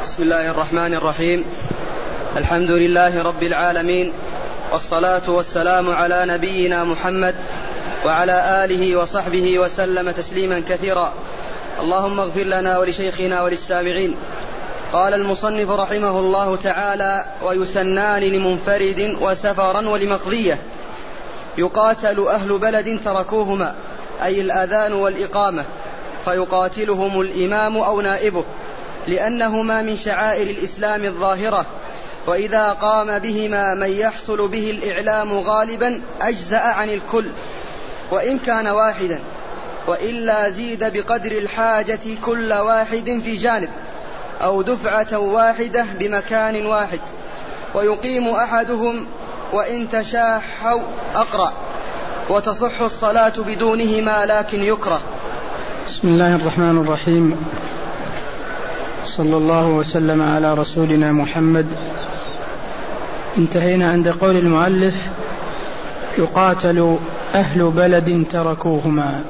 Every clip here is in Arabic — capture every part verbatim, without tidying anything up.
بسم الله الرحمن الرحيم. الحمد لله رب العالمين، والصلاة والسلام على نبينا محمد وعلى آله وصحبه وسلم تسليما كثيرا. اللهم اغفر لنا ولشيخنا وللسامعين. قال المصنف رحمه الله تعالى: ويسنان لمنفرد وسفرا ولمقضية. يقاتل أهل بلد تركوهما، أي الأذان والإقامة، فيقاتلهم الإمام أو نائبه، لأنهما من شعائر الإسلام الظاهرة، وإذا قام بهما من يحصل به الإعلام غالبا أجزأ عن الكل وإن كان واحدا، وإلا زيد بقدر الحاجة كل واحد في جانب، أو دفعة واحدة بمكان واحد، ويقيم أحدهم وإن تشاحوا أقرأ، وتصح الصلاة بدونهما لكن يكره. بسم الله الرحمن الرحيم، صلى الله وسلم على رسولنا محمد. انتهينا عند قول المؤلف: يقاتل أهل بلد تركوهما،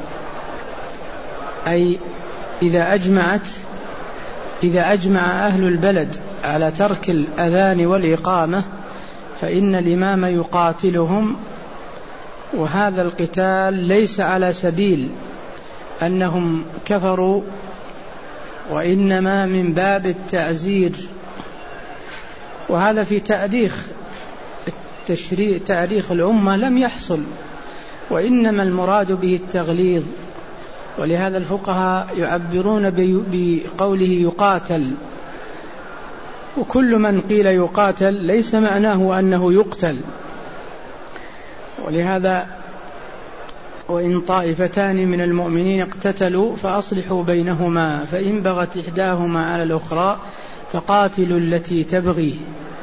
أي إذا أجمعت إذا أجمع أهل البلد على ترك الأذان والإقامة فإن الإمام يقاتلهم، وهذا القتال ليس على سبيل أنهم كفروا، وإنما من باب التعزير، وهذا في تاريخ التشريع تاريخ الأمة لم يحصل، وإنما المراد به التغليظ. ولهذا الفقهاء يعبرون بقوله يقاتل، وكل من قيل يقاتل ليس معناه أنه يقتل. ولهذا وإن طائفتان من المؤمنين اقتتلوا فأصلحوا بينهما، فإن بغت إحداهما على الأخرى فقاتلوا التي تبغي.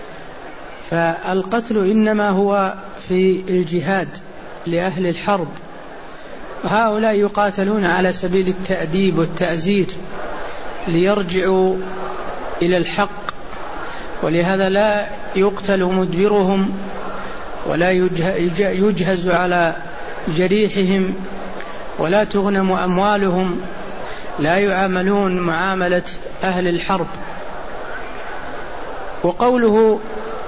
فالقتل إنما هو في الجهاد لأهل الحرب، وهؤلاء يقاتلون على سبيل التأديب والتعزير ليرجعوا إلى الحق، ولهذا لا يقتل مدبرهم ولا يجهز على جريحهم ولا تغنم أموالهم، لا يعاملون معاملة أهل الحرب. وقوله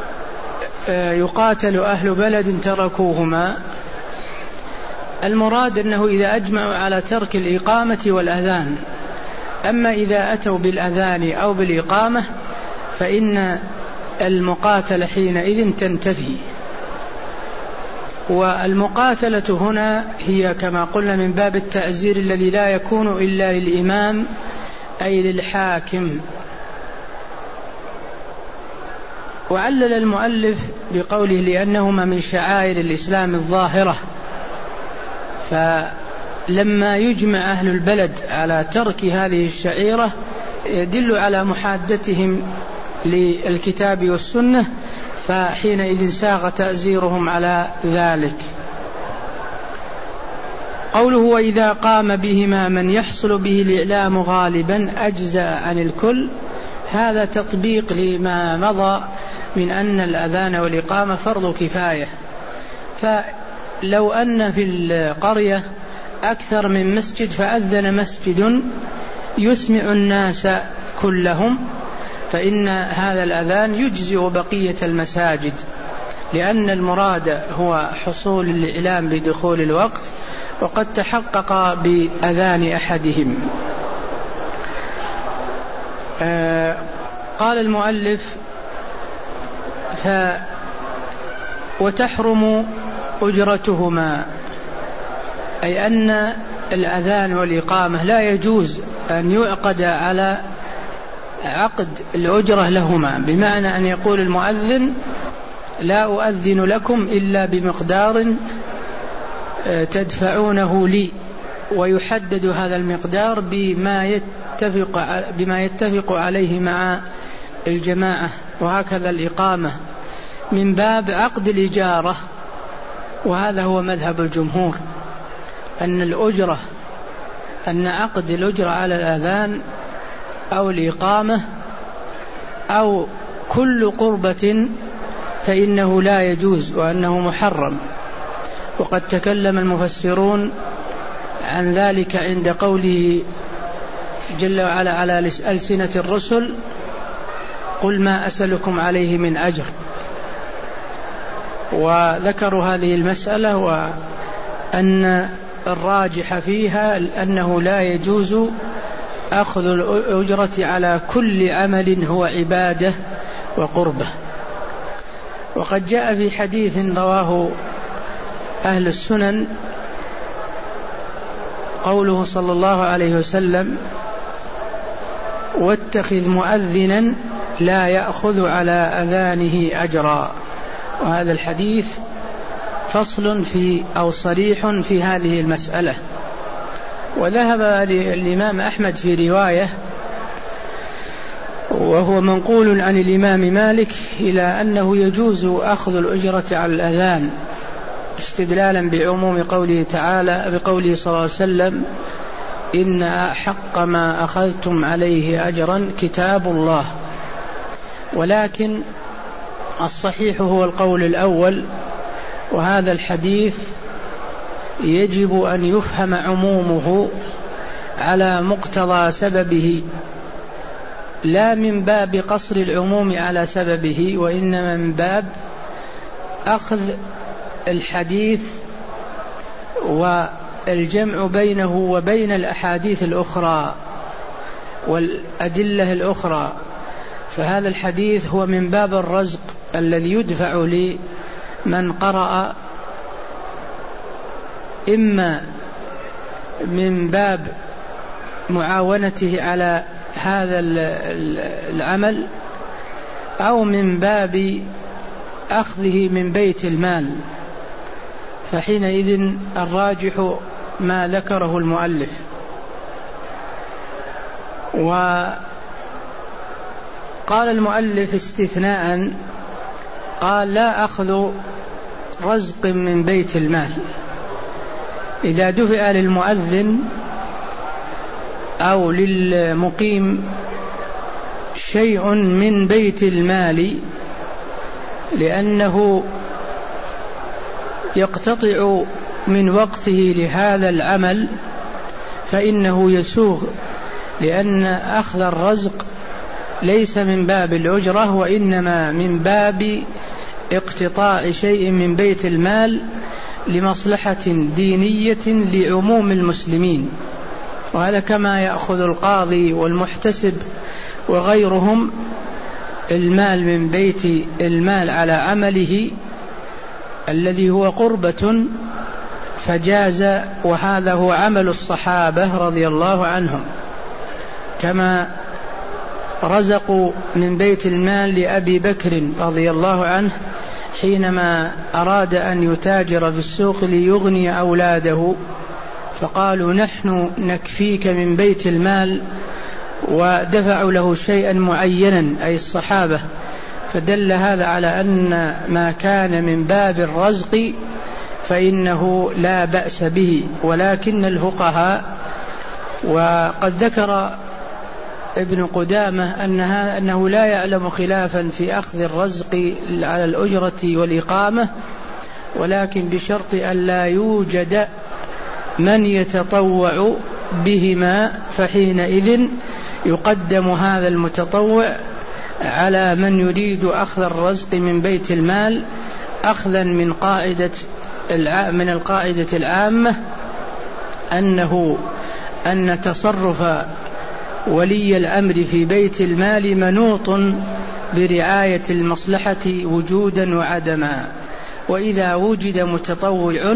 يقاتل أهل بلد تركوهما، المراد أنه إذا أجمعوا على ترك الإقامة والأذان. أما إذا أتوا بالأذان أو بالإقامة فإن المقاتلة حينئذ تنتفي. والمقاتلة هنا هي كما قلنا من باب التعزير الذي لا يكون إلا للإمام أي للحاكم. وعلل المؤلف بقوله لأنهما من شعائر الإسلام الظاهرة، فلما يجمع أهل البلد على ترك هذه الشعيرة يدل على محادتهم للكتاب والسنة، فحينئذ ساغ تأزيرهم على ذلك. قوله وإذا قام بهما من يحصل به الإعلام غالبا أجزأ عن الكل، هذا تطبيق لما مضى من أن الأذان والإقامة فرض كفاية. فلو أن في القرية أكثر من مسجد فأذن مسجد يسمع الناس كلهم، فإن هذا الأذان يجزئ بقية المساجد، لأن المراد هو حصول الإعلام بدخول الوقت، وقد تحقق بأذان أحدهم. آه قال المؤلف: ف وتحرم أجرتهما، أي أن الأذان والإقامة لا يجوز أن يعقد على عقد الأجرة لهما، بمعنى أن يقول المؤذن لا أؤذن لكم إلا بمقدار تدفعونه لي، ويحدد هذا المقدار بما يتفق, بما يتفق عليه مع الجماعة. وهكذا الإقامة من باب عقد الإجارة، وهذا هو مذهب الجمهور، أن الأجرة أن عقد الأجرة على الأذان أو الإقامة أو كل قربة فإنه لا يجوز وأنه محرم. وقد تكلم المفسرون عن ذلك عند قوله جل وعلا على ألسنة الرسل قل ما أسألكم عليه من أجر. وذكروا هذه المسألة وأن الراجح فيها أنه لا يجوز أخذ الأجرة على كل عمل هو عبادة وقربة. وقد جاء في حديث رواه أهل السنن قوله صلى الله عليه وسلم: واتخذ مؤذنا لا يأخذ على أذانه أجرا. وهذا الحديث فصل في أو صريح في هذه المسألة. وذهب الإمام أحمد في رواية وهو منقول عن الإمام مالك إلى أنه يجوز أخذ الأجرة على الأذان استدلالا بعموم قوله تعالى بقوله صلى الله عليه وسلم: إن أحق ما أخذتم عليه أجرا كتاب الله. ولكن الصحيح هو القول الأول، وهذا الحديث يجب أن يفهم عمومه على مقتضى سببه، لا من باب قصر العموم على سببه، وإنما من باب أخذ الحديث والجمع بينه وبين الأحاديث الأخرى والأدلة الأخرى. فهذا الحديث هو من باب الرزق الذي يدفع لمن قرأ، إما من باب معاونته على هذا العمل أو من باب أخذه من بيت المال. فحينئذ الراجح ما ذكره المؤلف. وقال المؤلف استثناء، قال: لا أخذ رزق من بيت المال. إذا دفع للمؤذن أو للمقيم شيء من بيت المال لأنه يقتطع من وقته لهذا العمل فإنه يسوغ، لأن أخذ الرزق ليس من باب الأجرة وإنما من باب اقتطاع شيء من بيت المال لمصلحة دينية لعموم المسلمين. وهذا كما يأخذ القاضي والمحتسب وغيرهم المال من بيت المال على عمله الذي هو قربة فجاز، وهذا هو عمل الصحابة رضي الله عنهم، كما رزقوا من بيت المال لأبي بكر رضي الله عنه حينما أراد أن يتاجر في السوق ليغني أولاده، فقالوا: نحن نكفيك من بيت المال، ودفعوا له شيئا معينا أي الصحابة. فدل هذا على أن ما كان من باب الرزق فإنه لا بأس به. ولكن الفقهاء، وقد ذكر ابن قدامة أنها أنه لا يعلم خلافا في أخذ الرزق على الأجرة والإقامة، ولكن بشرط أن لا يوجد من يتطوع بهما، فحينئذ يقدم هذا المتطوع على من يريد أخذ الرزق من بيت المال، أخذا من قاعدة من القاعدة العامة أنه أن تصرف ولي الأمر في بيت المال منوط برعاية المصلحة وجودا وعدما. وإذا وجد متطوع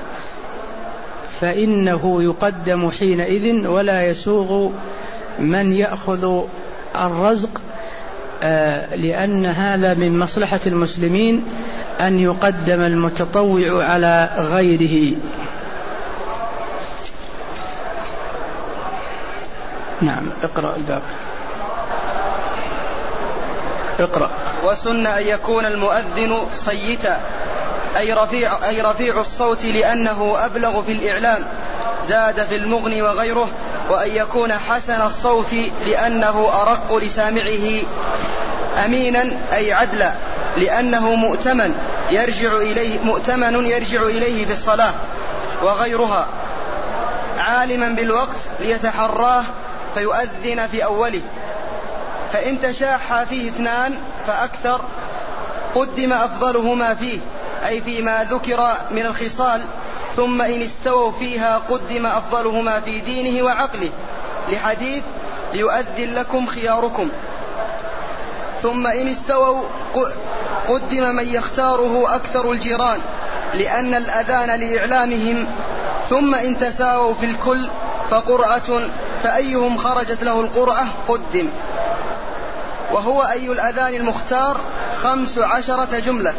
فإنه يقدم حينئذ، ولا يسوغ من يأخذ الرزق، لأن هذا من مصلحة المسلمين أن يقدم المتطوع على غيره. نعم، اقرأ الباب. اقرأ. وسن أن يكون المؤذن صيتا أي رفيع, أي رفيع الصوت لأنه أبلغ في الإعلام، زاد في المغني وغيره. وأن يكون حسن الصوت لأنه أرق لسامعه، أمينا أي عدلا لأنه مؤتمن يرجع إليه مؤتمن يرجع إليه في الصلاة وغيرها، عالما بالوقت ليتحراه فيؤذن في أوله، فإن تشاحا فيه اثنان فأكثر قدم أفضلهما فيه، أي فيما ذكر من الخصال، ثم إن استووا فيها قدم أفضلهما في دينه وعقله، لحديث ليؤذن لكم خياركم. ثم إن استووا قدم من يختاره أكثر الجيران، لأن الأذان لإعلامهم. ثم إن تساووا في الكل فقرعة، فأيهم خرجت له القرعة قدم. وهو أي الأذان المختار خمس عشرة جملة،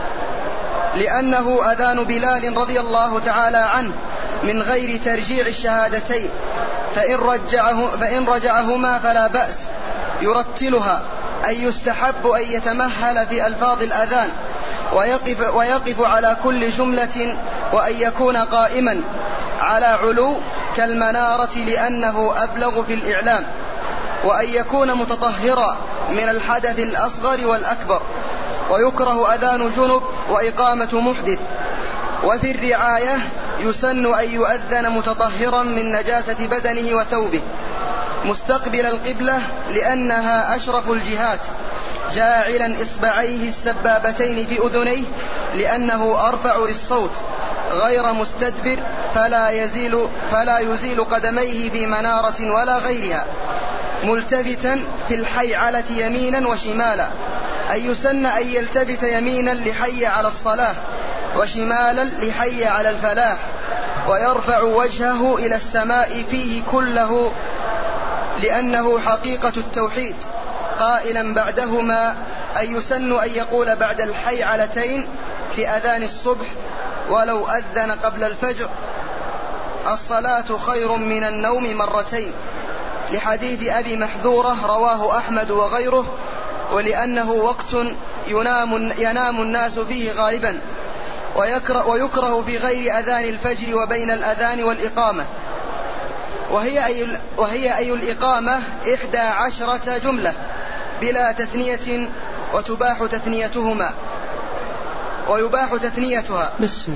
لأنه أذان بلال رضي الله تعالى عنه من غير ترجيع الشهادتين، فإن, رجعه فإن رجعهما فلا بأس. يرتلها، أي يستحب أن يتمهل في ألفاظ الأذان ويقف, ويقف على كل جملة، وأن يكون قائما على علو كالمنارة لأنه أبلغ في الإعلام، وأن يكون متطهرا من الحدث الأصغر والأكبر. ويكره أذان جنب وإقامة محدث. وفي الرعاية يسن أن يؤذن متطهرا من نجاسة بدنه وثوبه، مستقبل القبلة لأنها أشرف الجهات، جاعلا إصبعيه السبابتين في أذنيه لأنه أرفع للصوت، غير مستدبر فلا يزيل, فلا يزيل قدميه بمنارة ولا غيرها، ملتفتا في الحيعلة يمينا وشمالا، أي يسن أن يلتفت يمينا لحي على الصلاة وشمالا لحي على الفلاح، ويرفع وجهه إلى السماء فيه كله لأنه حقيقة التوحيد، قائلا بعدهما أن يسن أن يقول بعد الحيعلتين في أذان الصبح ولو أذن قبل الفجر: الصلاة خير من النوم مرتين، لحديث أبي محذورة رواه أحمد وغيره، ولأنه وقت ينام, ينام الناس فيه غالبا. ويكره, ويكره في غير أذان الفجر وبين الأذان والإقامة، وهي أي, وهي أي الإقامة إحدى عشرة جملة بلا تثنية، وتباح تثنيتهما ويباح تثنيتها. بس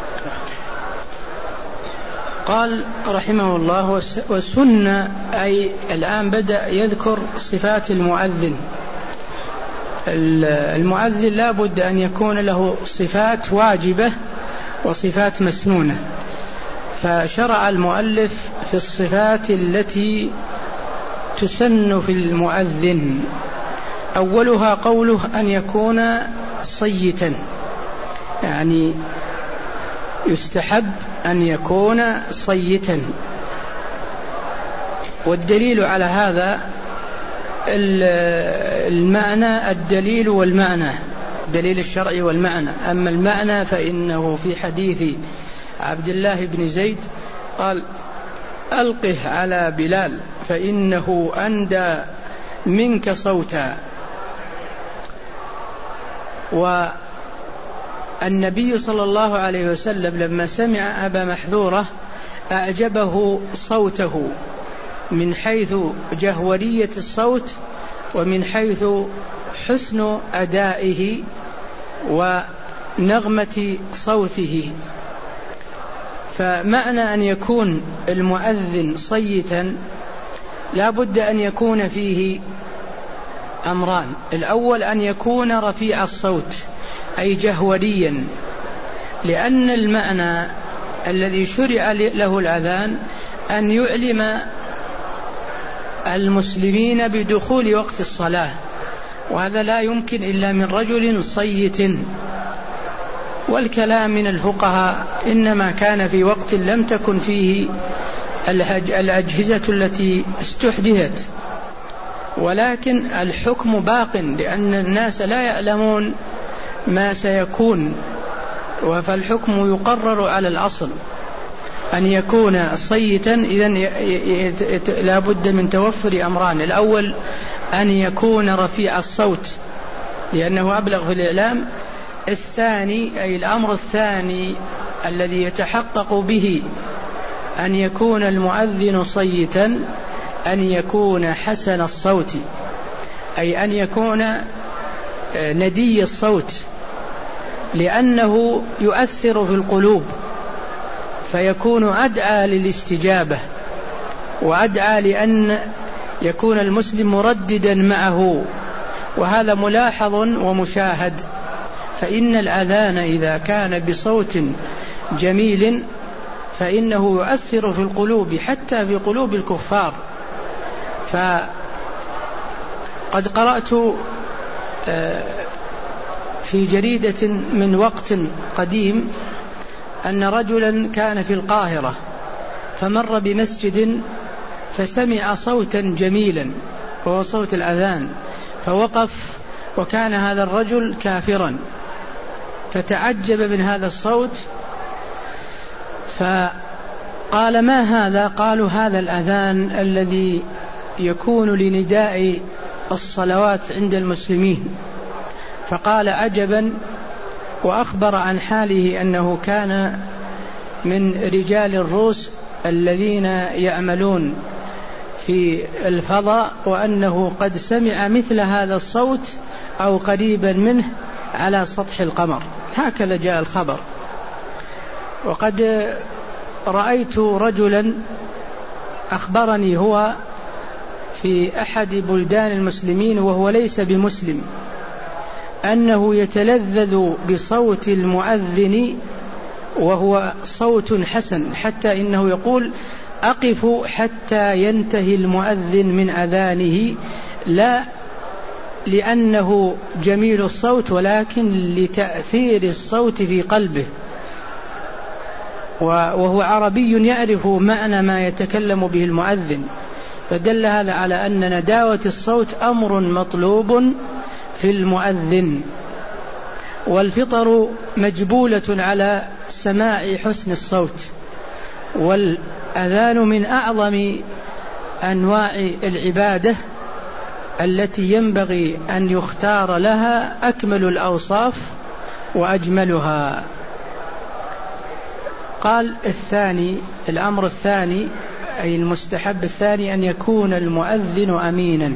قال رحمه الله: والسنة، أي الآن بدأ يذكر صفات المؤذن. المؤذن لا بد أن يكون له صفات واجبة وصفات مسنونة، فشرع المؤلف في الصفات التي تسن في المؤذن. أولها قوله أن يكون صيتا، يعني يستحب أن يكون صيتا. والدليل على هذا المعنى، الدليل والمعنى، دليل الشرع والمعنى. أما المعنى فإنه في حديث عبد الله بن زيد قال: ألقه على بلال فإنه أندى منك صوتا. والنبي صلى الله عليه وسلم لما سمع أبا محذورة أعجبه صوته من حيث جهورية الصوت ومن حيث حسن أدائه ونغمة صوته. فمعنى أن يكون المؤذن صيتا لا بد أن يكون فيه أمران: الأول أن يكون رفيع الصوت أي جهوريا، لأن المعنى الذي شرع له الأذان أن يعلم المسلمين بدخول وقت الصلاة، وهذا لا يمكن إلا من رجل صيت. والكلام من الفقهاء إنما كان في وقت لم تكن فيه الأجهزة التي استحدثت، ولكن الحكم باق لأن الناس لا يعلمون ما سيكون، فالحكم يقرر على الأصل أن يكون صيتا. إذن لا بد من توفر أمران: الأول أن يكون رفيع الصوت لأنه أبلغ في الإعلام. الثاني أي الأمر الثاني الذي يتحقق به أن يكون المؤذن صيتا أن يكون حسن الصوت، أي أن يكون ندي الصوت، لأنه يؤثر في القلوب فيكون أدعى للاستجابة وأدعى لأن يكون المسلم مرددا معه، وهذا ملاحظ ومشاهد. فإن الأذان إذا كان بصوت جميل فإنه يؤثر في القلوب حتى في قلوب الكفار. فقد قرأت في جريدة من وقت قديم أن رجلا كان في القاهرة فمر بمسجد فسمع صوتا جميلا وهو صوت الأذان، فوقف، وكان هذا الرجل كافرا، فتعجب من هذا الصوت فقال: ما هذا؟ قالوا: هذا الأذان الذي يكون لنداء الصلوات عند المسلمين. فقال: عجبا، وأخبر عن حاله أنه كان من رجال الروس الذين يعملون في الفضاء، وأنه قد سمع مثل هذا الصوت أو قريبا منه على سطح القمر. هكذا جاء الخبر. وقد رأيت رجلا أخبرني هو في أحد بلدان المسلمين وهو ليس بمسلم أنه يتلذذ بصوت المؤذن وهو صوت حسن، حتى إنه يقول: أقف حتى ينتهي المؤذن من أذانه، لا لأنه جميل الصوت ولكن لتأثير الصوت في قلبه، وهو عربي يعرف معنى ما يتكلم به المؤذن. فدل هذا على أن نداوة الصوت أمر مطلوب في المؤذن. والفطر مجبولة على سماع حسن الصوت، والأذان من أعظم أنواع العبادة التي ينبغي أن يختار لها أكمل الأوصاف وأجملها. قال الثاني، الأمر الثاني أي المستحب الثاني أن يكون المؤذن أمينا.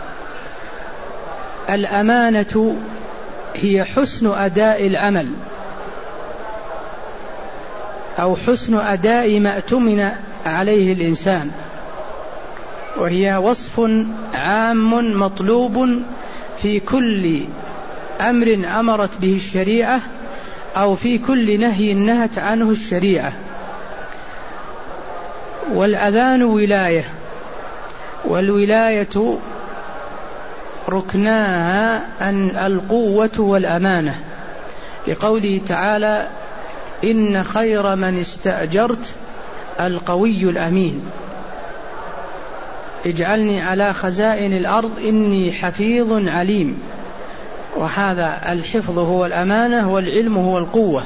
الأمانة هي حسن أداء العمل أو حسن أداء ما اؤتمن عليه الإنسان، وهي وصف عام مطلوب في كل أمر أمرت به الشريعة أو في كل نهي نهت عنه الشريعة. والأذان ولاية، والولاية ركناها أن القوة والأمانة، لقوله تعالى: إن خير من استأجرت القوي الأمين، اجعلني على خزائن الأرض إني حفيظ عليم. وهذا الحفظ هو الأمانة، والعلم هو القوة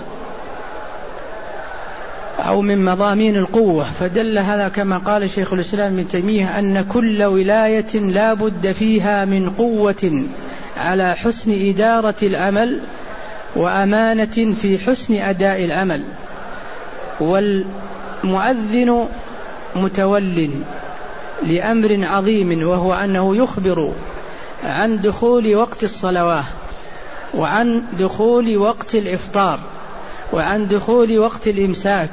أو من مضامين القوة. فدل هذا كما قال شيخ الإسلام ابن تيمية أن كل ولاية لا بد فيها من قوة على حسن إدارة العمل وأمانة في حسن أداء العمل. والمؤذن متول لأمر عظيم، وهو أنه يخبر عن دخول وقت الصلوات، وعن دخول وقت الإفطار، وعن دخول وقت الإمساك.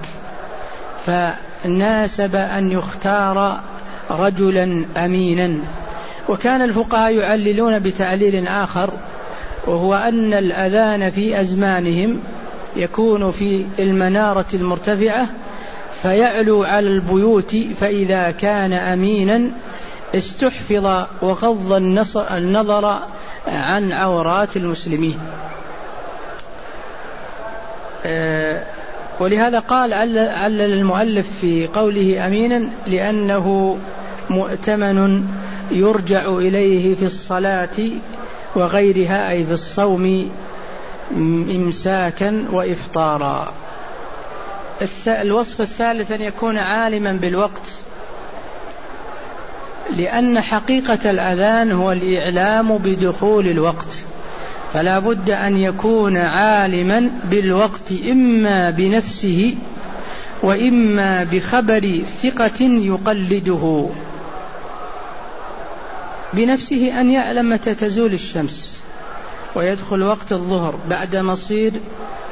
فناسب أن يختار رجلا أمينا. وكان الفقهاء يعللون بتعليل آخر، وهو أن الأذان في أزمانهم يكون في المنارة المرتفعة فيعلو على البيوت، فإذا كان أمينا استحفظ وغض النظر عن عورات المسلمين. ولهذا قال علل المؤلف في قوله أمينا لأنه مؤتمن يرجع إليه في الصلاة وغيرها، أي في الصوم إمساكا وإفطارا. الوصف الثالث أن يكون عالما بالوقت، لأن حقيقة الأذان هو الإعلام بدخول الوقت، فلا بد أن يكون عالما بالوقت، إما بنفسه وإما بخبر ثقة يقلده. بنفسه أن يعلم متى تزول الشمس ويدخل وقت الظهر بعد مصير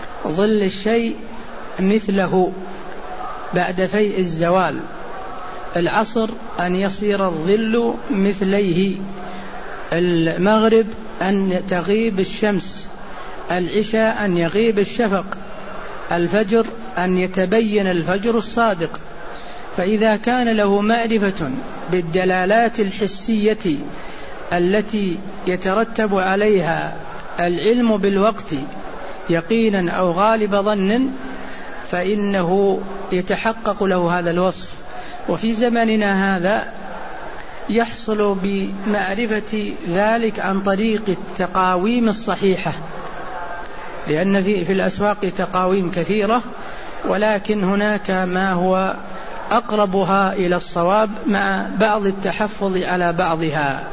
ظل الشيء مثله بعد فيء الزوال، العصر أن يصير الظل مثليه، المغرب أن تغيب الشمس، العشاء أن يغيب الشفق، الفجر أن يتبين الفجر الصادق. فإذا كان له معرفة بالدلالات الحسية التي يترتب عليها العلم بالوقت يقينا أو غالب ظن، فإنه يتحقق له هذا الوصف. وفي زمننا هذا يحصل بمعرفة ذلك عن طريق التقاويم الصحيحة، لأن في, في الأسواق تقاويم كثيرة، ولكن هناك ما هو أقربها إلى الصواب مع بعض التحفظ على بعضها.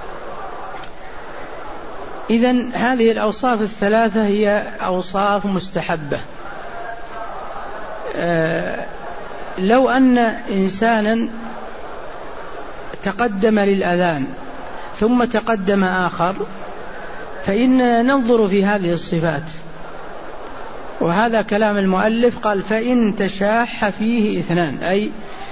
إذن هذه الأوصاف الثلاثة هي أوصاف مستحبة. أه لو أن إنسانا تقدم للأذان ثم تقدم آخر فإننا ننظر في هذه الصفات، وهذا كلام المؤلف، قال فإن تشاح فيه اثنان، أي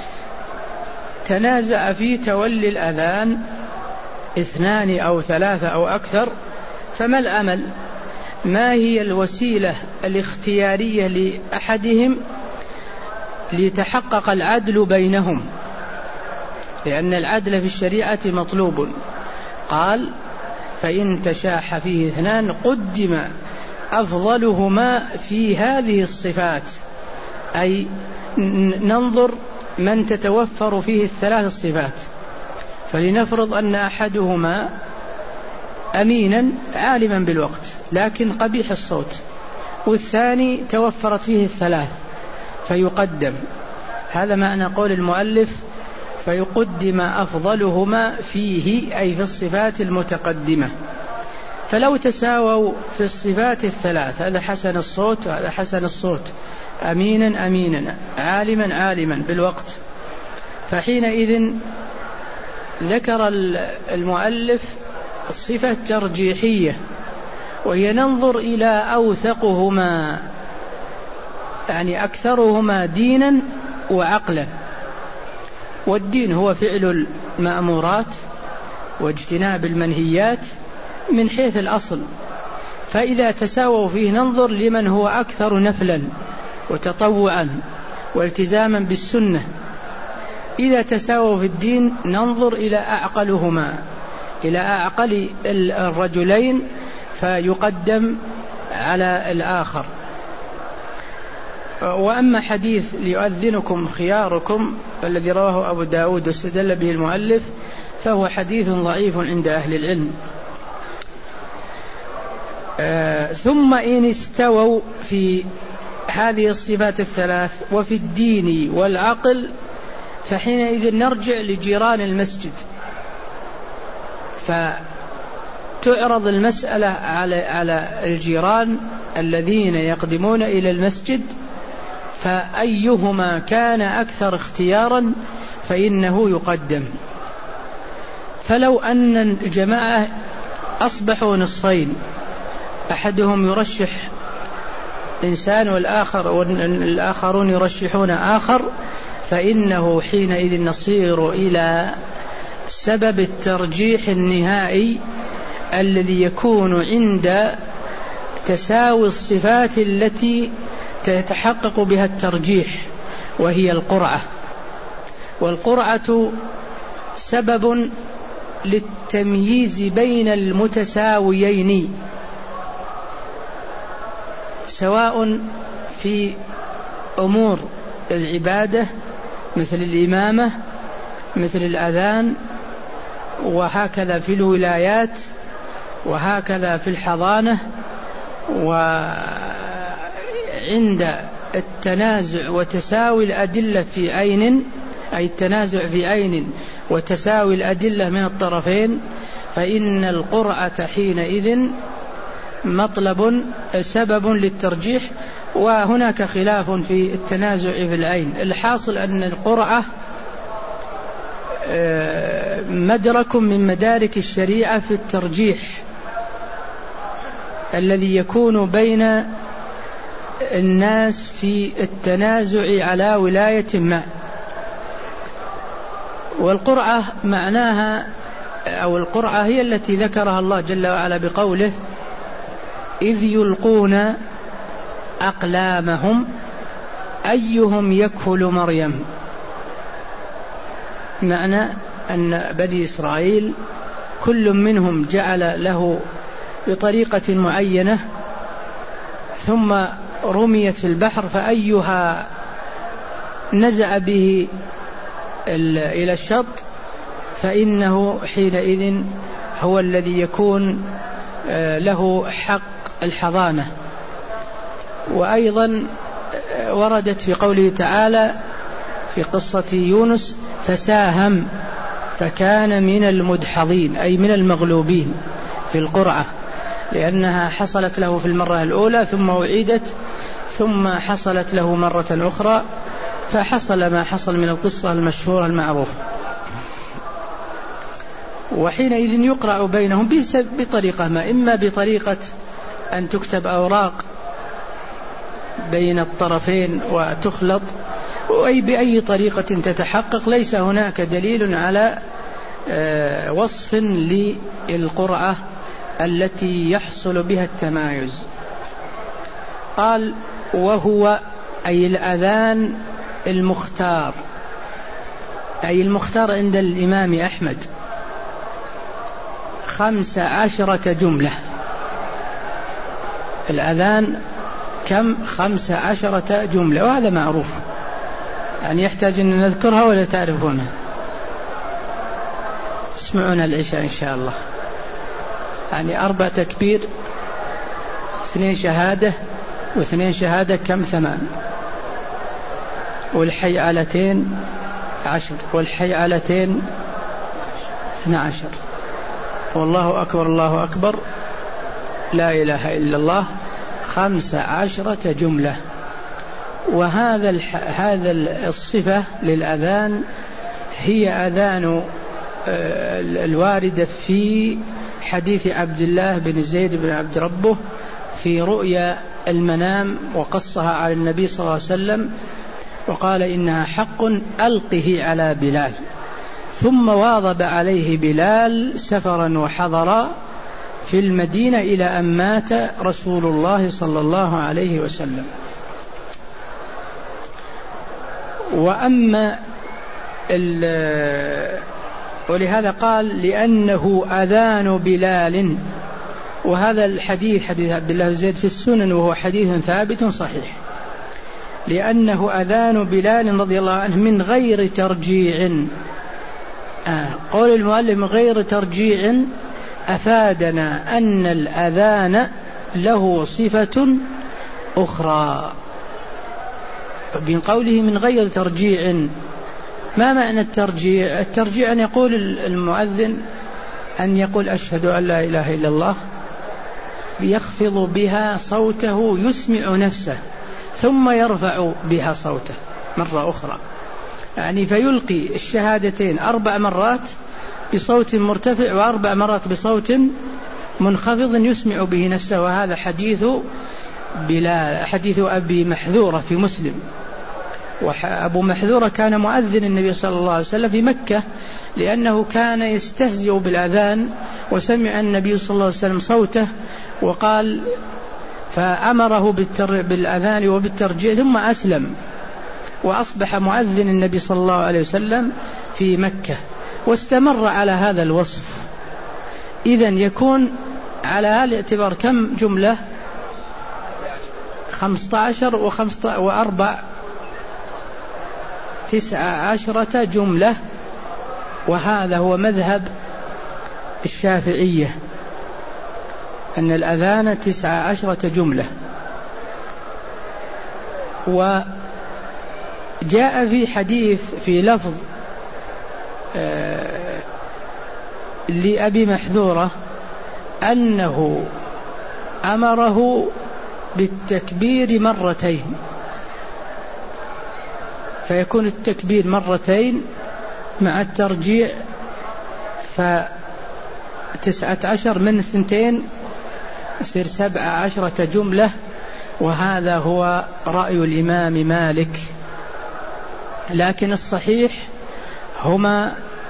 تنازع في تولي الأذان اثنان أو ثلاثة أو أكثر، فما الأمل؟ ما هي الوسيلة الاختيارية لأحدهم ليتحقق العدل بينهم؟ لأن العدل في الشريعة مطلوب. قال فإن تشاح فيه اثنان قدم أفضلهما في هذه الصفات، أي ننظر من تتوفر فيه الثلاث الصفات. فلنفرض أن أحدهما أمينا عالما بالوقت لكن قبيح الصوت، والثاني توفرت فيه الثلاث فيقدم. هذا معنى قول المؤلف فيقدم أفضلهما فيه، أي في الصفات المتقدمة. فلو تساووا في الصفات الثلاث، هذا حسن الصوت وهذا حسن الصوت، أمينا أمينا، عالما عالما بالوقت، فحينئذ ذكر المؤلف صفة ترجيحية، وهي ننظر إلى أوثقهما، يعني أكثرهما دينا وعقلا. والدين هو فعل المأمورات واجتناب المنهيات من حيث الأصل، فإذا تساووا فيه ننظر لمن هو أكثر نفلا وتطوعا والتزاما بالسنة. إذا تساووا في الدين ننظر إلى أعقلهما، إلى أعقل الرجلين فيقدم على الآخر. وأما حديث ليؤذنكم خياركم الذي رواه أبو داود واستدل به المؤلف فهو حديث ضعيف عند أهل العلم. آه ثم إن استووا في هذه الصفات الثلاث وفي الدين والعقل فحينئذ نرجع لجيران المسجد، فتعرض المسألة على على الجيران الذين يقدمون إلى المسجد، فأيهما كان أكثر اختيارا فإنه يقدم. فلو أن الجماعة أصبحوا نصفين، أحدهم يرشح إنسان والآخر والآخرون يرشحون آخر، فإنه حينئذ نصير إلى سبب الترجيح النهائي الذي يكون عند تساوي الصفات التي تتحقق بها الترجيح، وهي القرعة. والقرعة سبب للتمييز بين المتساويين، سواء في أمور العبادة مثل الإمامة مثل الأذان، وهكذا في الولايات، وهكذا في الحضانة. وعند التنازع وتساوي الأدلة في عين، أي التنازع في عين وتساوي الأدلة من الطرفين، فإن القرعة حينئذ مطلب سبب للترجيح. وهناك خلاف في التنازع في العين. الحاصل أن القرعة مدرك من مدارك الشريعة في الترجيح الذي يكون بين الناس في التنازع على ولاية ما. والقرعة معناها أو القرعة هي التي ذكرها الله جل وعلا بقوله إذ يلقون أقلامهم أيهم يكفل مريم. معنى أن بني إسرائيل كل منهم جعل له بطريقة معينة ثم رميت في البحر فأيها نزع به إلى الشط فإنه حينئذ هو الذي يكون له حق الحضانة. وأيضا وردت في قوله تعالى في قصة يونس فساهم فكان من المدحضين أي من المغلوبين في القرعة، لأنها حصلت له في المرة الأولى ثم أعيدت ثم حصلت له مرة أخرى، فحصل ما حصل من القصة المشهورة المعروفة. وحينئذ يقرأ بينهم بطريقة ما، إما بطريقة أن تكتب أوراق بين الطرفين وتخلط، أي بأي طريقة تتحقق. ليس هناك دليل على وصف للقرعة التي يحصل بها التمايز. قال وهو أي الأذان المختار، أي المختار عند الإمام أحمد خمس عشرة جملة. الأذان كم؟ خمس عشرة جملة، وهذا معروف، يعني يحتاج أن نذكرها ولا تعرفونها؟ تسمعون العشاء إن شاء الله، يعني أربع تكبير اثنين شهادة واثنين شهادة كم؟ ثمان. والحي علتين عشر، والحي علتين اثنى عشر، والله أكبر الله أكبر لا إله إلا الله خمس عشرة جملة. وهذا الح... هذا الصفة للأذان هي أذان الواردة في حديث عبد الله بن زيد بن عبد ربه في رؤيا المنام، وقصها على النبي صلى الله عليه وسلم وقال إنها حق ألقه على بلال، ثم واظب عليه بلال سفرا وحضرا في المدينة إلى أن مات رسول الله صلى الله عليه وسلم. وأما ولهذا قال لأنه أذان بلال، وهذا الحديث حديث عبد الله بن زيد في السنن وهو حديث ثابت صحيح، لأنه أذان بلال رضي الله عنه من غير ترجيع. آه قول المؤلف من غير ترجيع أفادنا أن الأذان له صفة أخرى. من قوله من غير ترجيع، ما معنى الترجيع؟ الترجيع أن يقول المؤذن أن يقول أشهد أن لا إله إلا الله، يخفض بها صوته يسمع نفسه ثم يرفع بها صوته مرة أخرى، يعني فيلقي الشهادتين أربع مرات بصوت مرتفع وأربع مرات بصوت منخفض يسمع به نفسه. وهذا حديث بلال، حديث أبي محذورة في مسلم. وأبو محذورة كان مؤذن النبي صلى الله عليه وسلم في مكة، لأنه كان يستهزئ بالأذان وسمع النبي صلى الله عليه وسلم صوته وقال فأمره بالأذان وبالترجيع، ثم أسلم وأصبح مؤذن النبي صلى الله عليه وسلم في مكة واستمر على هذا الوصف. إذن يكون على هذا الاعتبار كم جملة؟ خمسة عشر وخمسة وأربع تسعة عشرة جملة. وهذا هو مذهب الشافعية أن الأذان تسعة عشرة جملة. وجاء في حديث في لفظ آه لأبي محذورة أنه أمره بالتكبير مرتين، فيكون التكبير مرتين مع الترجيع، فتسعة عشر من اثنتين يصير سبعة عشرة جملة. وهذا هو رأي الإمام مالك، لكن الصحيح هما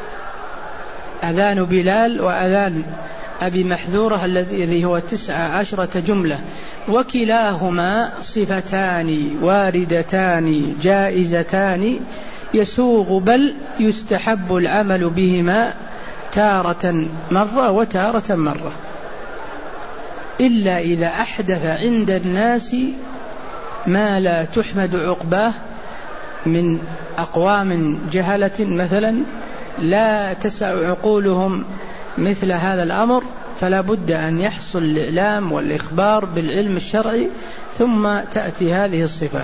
أذان بلال وأذان أبي محذورة الذي هو تسع عشرة جملة، وكلاهما صفتان واردتان جائزتان يسوغ بل يستحب العمل بهما تارة مرة وتارة مرة، إلا إذا أحدث عند الناس ما لا تحمد عقباه من أقوام جهلة مثلا لا تسع عقولهم مثل هذا الأمر، فلا بد أن يحصل الإعلام والإخبار بالعلم الشرعي ثم تأتي هذه الصفة.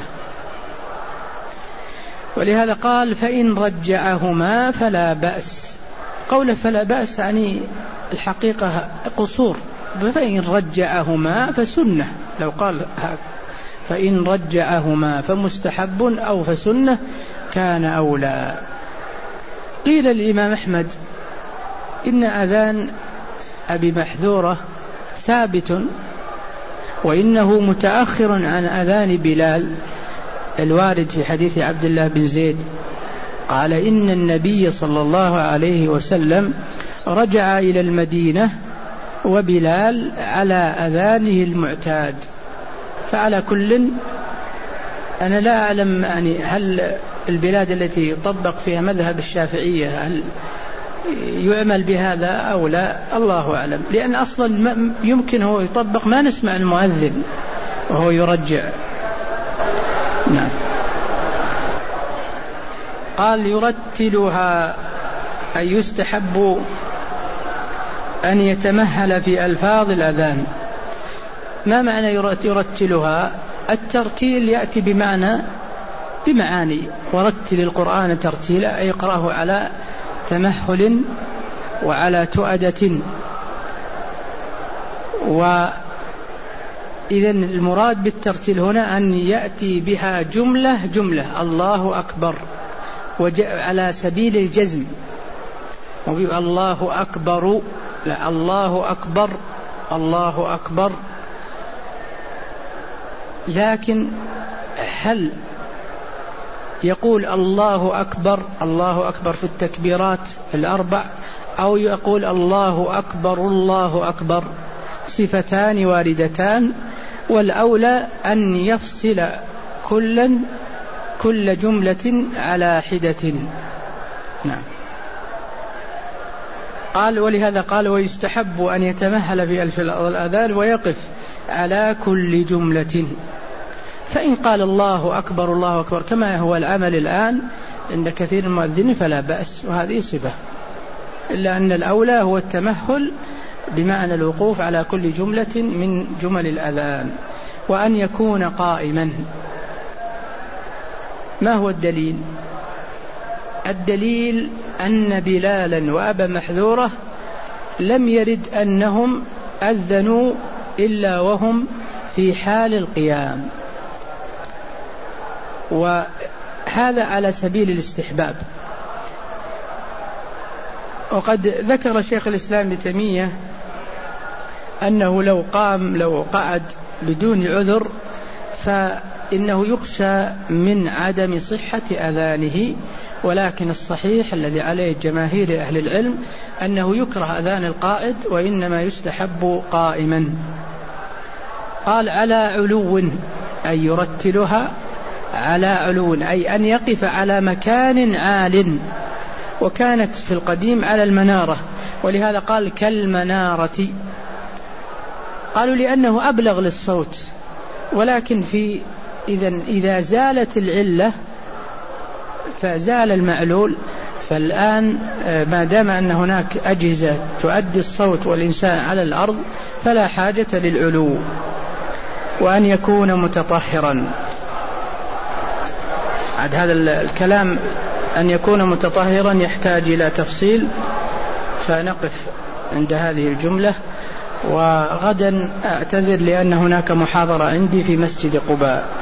ولهذا قال فإن رجعهما فلا بأس. قوله فلا بأس يعني الحقيقة قصور، فإن رجعهما فسنة، لو قال فإن رجعهما فمستحب أو فسنة كان أولى. قيل الإمام أحمد إن أذان أبي محذورة ثابت، وإنه متأخر عن أذان بلال الوارد في حديث عبد الله بن زيد، قال إن النبي صلى الله عليه وسلم رجع إلى المدينة وبلال على أذانه المعتاد. فعلى كل أنا لا أعلم يعني هل البلاد التي يطبق فيها مذهب الشافعية هل يعمل بهذا أو لا، الله أعلم، لأن أصلا يمكن هو يطبق ما نسمع المؤذن وهو يرجع. نعم. قال يرتلها أي يستحب أن يتمهل في ألفاظ الأذان. ما معنى يرتلها؟ الترتيل يأتي بمعنى بمعاني، ورتل القرآن ترتيلا أي يقرأه على تمهل وعلى تؤدة. وإذن المراد بالترتيل هنا أن يأتي بها جملة جملة الله أكبر على سبيل الجزم، ويقول الله أكبر، لا الله أكبر الله أكبر. لكن هل يقول الله أكبر الله أكبر في التكبيرات الأربع، أو يقول الله أكبر الله أكبر؟ صفتان واردتان، والأولى أن يفصل كلا كل جملة على حدة. نعم. قال ولهذا قال ويستحب أن يتمهل في الأذان ويقف على كل جملة. فإن قال الله أكبر الله أكبر كما هو العمل الآن عند كثير من المؤذنين فلا بأس، وهذه صفة، إلا أن الأولى هو التمهل بمعنى الوقوف على كل جملة من جمل الأذان، وأن يكون قائما. ما هو الدليل؟ الدليل أن بلالا وأبا محذورة لم يرد أنهم أذنوا إلا وهم في حال القيام، وهذا على سبيل الاستحباب. وقد ذكر شيخ الإسلام ابن تيمية أنه لو قام لو قعد بدون عذر فإنه يخشى من عدم صحة أذانه، ولكن الصحيح الذي عليه جماهير أهل العلم أنه يكره أذان القائد، وإنما يستحب قائما. قال على علو أي يرتلها على علو أي أن يقف على مكان عال، وكانت في القديم على المنارة، ولهذا قال كالمنارة. قالوا لأنه أبلغ للصوت، ولكن في إذن إذا زالت العلة فزال المعلول، فالآن ما دام أن هناك أجهزة تؤدي الصوت والإنسان على الأرض فلا حاجة للعلو. وأن يكون متطهرا، عاد هذا الكلام أن يكون متطهرا يحتاج إلى تفصيل، فنقف عند هذه الجملة، وغدا أعتذر لأن هناك محاضرة عندي في مسجد قباء.